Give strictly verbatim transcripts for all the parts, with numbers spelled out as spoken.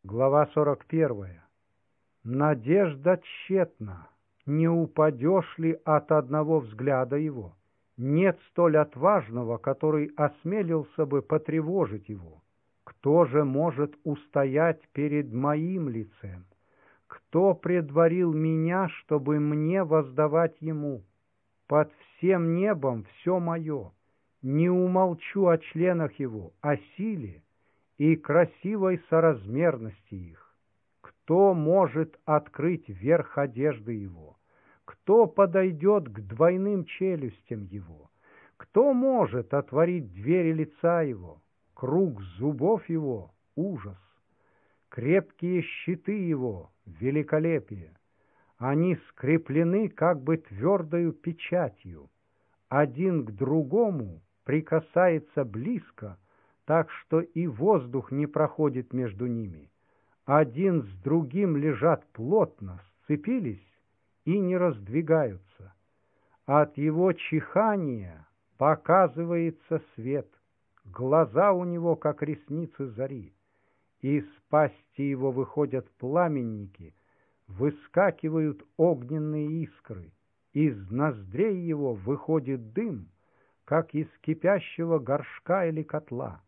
Глава сорок первая. Надежда тщетна, не упадешь ли от одного взгляда его? Нет столь отважного, который осмелился бы потревожить его. Кто же может устоять перед моим лицем? Кто предварил меня, чтобы мне воздавать ему? Под всем небом все мое. Не умолчу о членах его, о силе и красивой соразмерности их. Кто может открыть верх одежды его? Кто подойдет к двойным челюстям его? Кто может отворить двери лица его? Круг зубов его — ужас. Крепкие щиты его — великолепие. Они скреплены как бы твердою печатью. Один к другому прикасается близко, так что и воздух не проходит между ними. Один с другим лежат плотно, сцепились и не раздвигаются. От его чихания показывается свет, глаза у него, как ресницы зари. Из пасти его выходят пламенники, выскакивают огненные искры, из ноздрей его выходит дым, как из кипящего горшка или котла.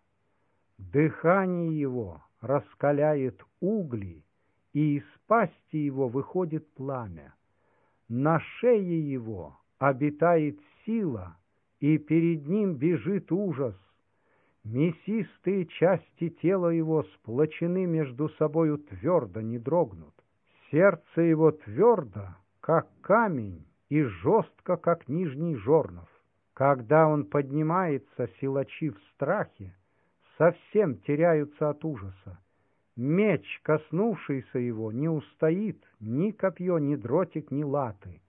Дыхание его раскаляет угли, и из пасти его выходит пламя. На шее его обитает сила, и перед ним бежит ужас. Мясистые части тела его сплочены между собою твердо, не дрогнут. Сердце его твердо, как камень, и жестко, как нижний жорнов. Когда он поднимается, силачи в страхе совсем теряются от ужаса. Меч, коснувшийся его, не устоит ни копье, ни дротик, ни латы.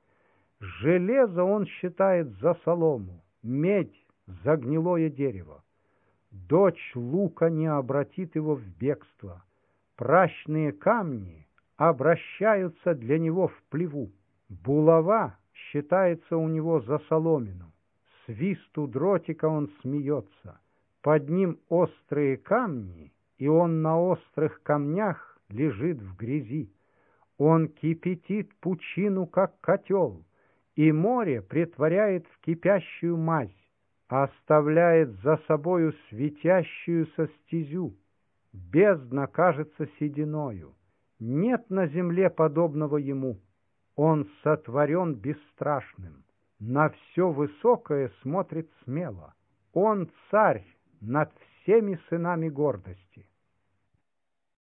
Железо он считает за солому, медь за гнилое дерево. Дочь лука не обратит его в бегство. Пращные камни обращаются для него в плеву. Булава считается у него за соломину. Свисту дротика он смеется. Под ним острые камни, и он на острых камнях лежит в грязи. Он кипятит пучину, как котел, и море претворяет в кипящую мазь, оставляет за собою светящуюся стезю. Бездна кажется сединою. Нет на земле подобного ему. Он сотворен бесстрашным. На все высокое смотрит смело. Он царь над всеми сынами гордости.